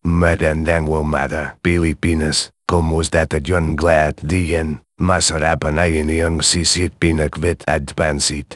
Magandang umaga, Pilipinas. Kumusta tayong lahat diyan? Masarap na iniyong sisit pinakbit at pansit.